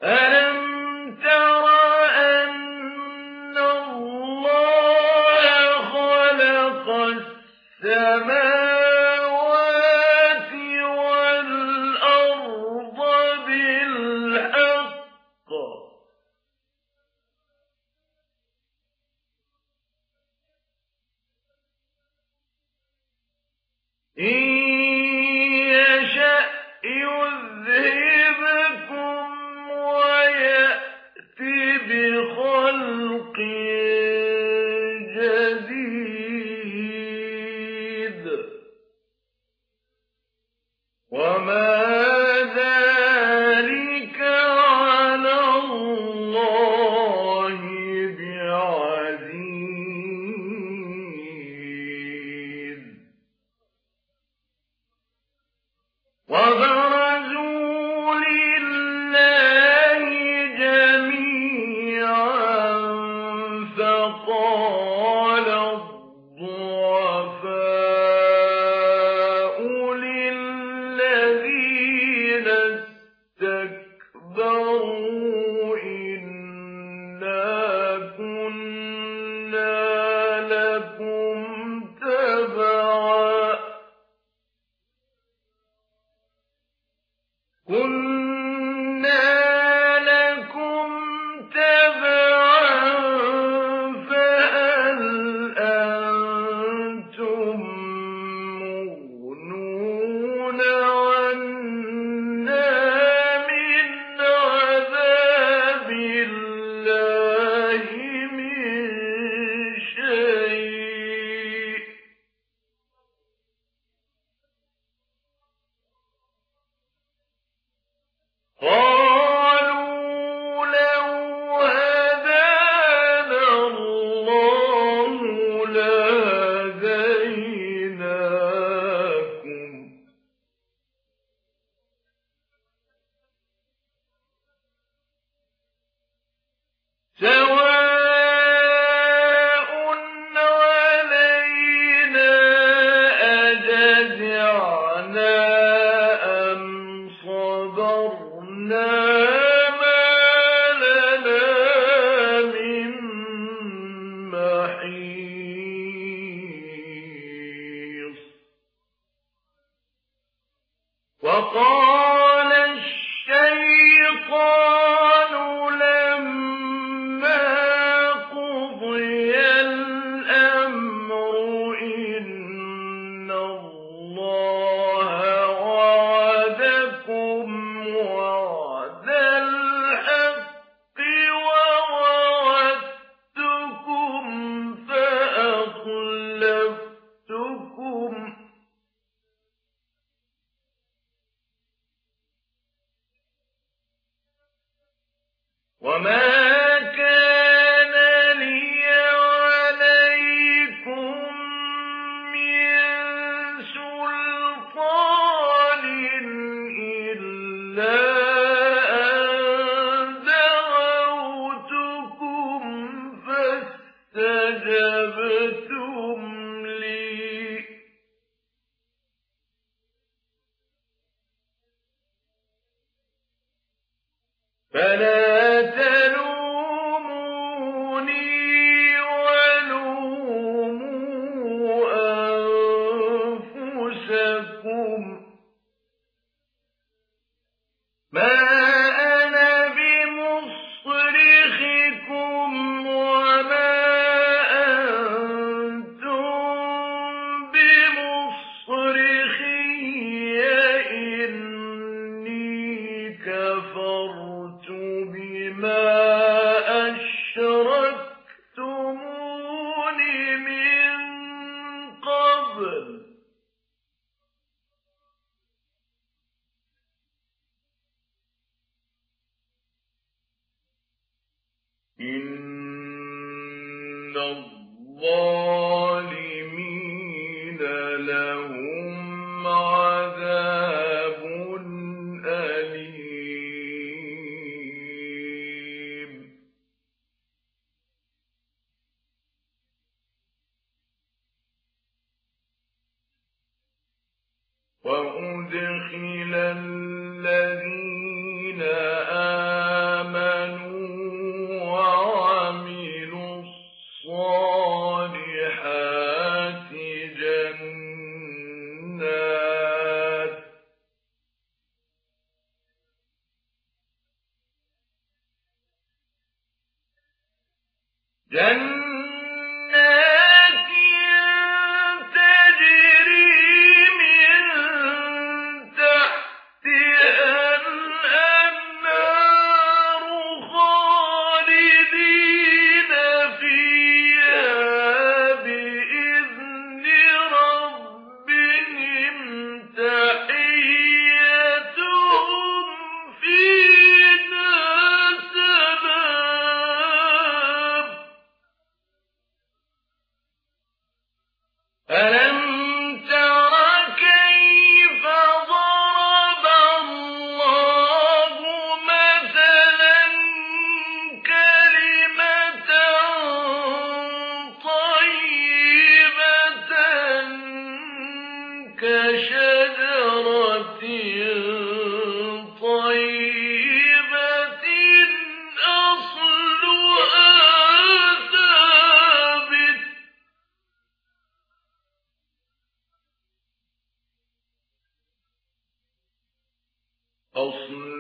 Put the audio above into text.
أَلَمْ تَرَ أَنَّ اللَّهَ خَلَقَ السَّمَاوَاتِ وَالْأَرْضَ بِالْحَقِّ إِن يَشَأْ يُذْهِبْكُمْ وَيَأْتِ بِخَلْقٍ جَدِيدٍ وَمَا ذَلِكَ عَلَى اللَّهِ بِعَزِيزٍ وَبَرَزُوا لِلَّهِ جَمِيعًا فَقَالَ الضُّعَفَاءُ لِلَّذِينَ اسْتَكْبَرُوا إِنَّا كُنَّا لَكُمْ تَبَعًا فَهَلْ أَنتُم مُّغْنُونَ عَنَّا مِنْ عَذَابِ اللَّهِ مِن شَيْءٍ قَالُوا لَوْ هَدَانَا اللَّهُ لَهَدَيْنَاكُمْ سَوَاءٌ عَلَيْنَا أَجَزِعْنَا أَمْ صَبَرْنَا مَا لَنَا مِن مَّحِيصٍ وَقَالَ الشَّيْطَانُ لَمَّا قُضِيَ الْأَمْرُ إِنَّ اللَّهَ وَعَدَكُمْ وَعْدَ الْحَقِّ وَوَعَدتُّكُمْ فَأَخْلَفْتُكُمْ وَمَا كَانَ لِيَ عَلَيْكُم مِّن سُلْطَانٍ إِلَّا أَن دَعَوْتُكُمْ فَاسْتَجَبْتُمْ لِي فَلَا تَلُومُونِي وَلُومُوا أَنفُسَكُم مَّا أَنَا بِمُصْرِخِكُمْ وَمَا أَنتُم بِمُصْرِخِيَّ إِنِّي كَفَرْتُ بِمَا أَشْرَكْتُمُونِ مِن قَبْلُ إِنَّ الظَّالِمِينَ لَهُمْ عَذَابٌ أَلِيمٌ وَأُدْخِلَ الَّذِينَ جنات تجري من تحتها الأنهار خالدين فيها بإذن ربهم تحيتهم فيها سلام. ألم تر كيف ضرب الله مثلا كلمة طيبة كشجرة طيبة أصلها ثابت أصلها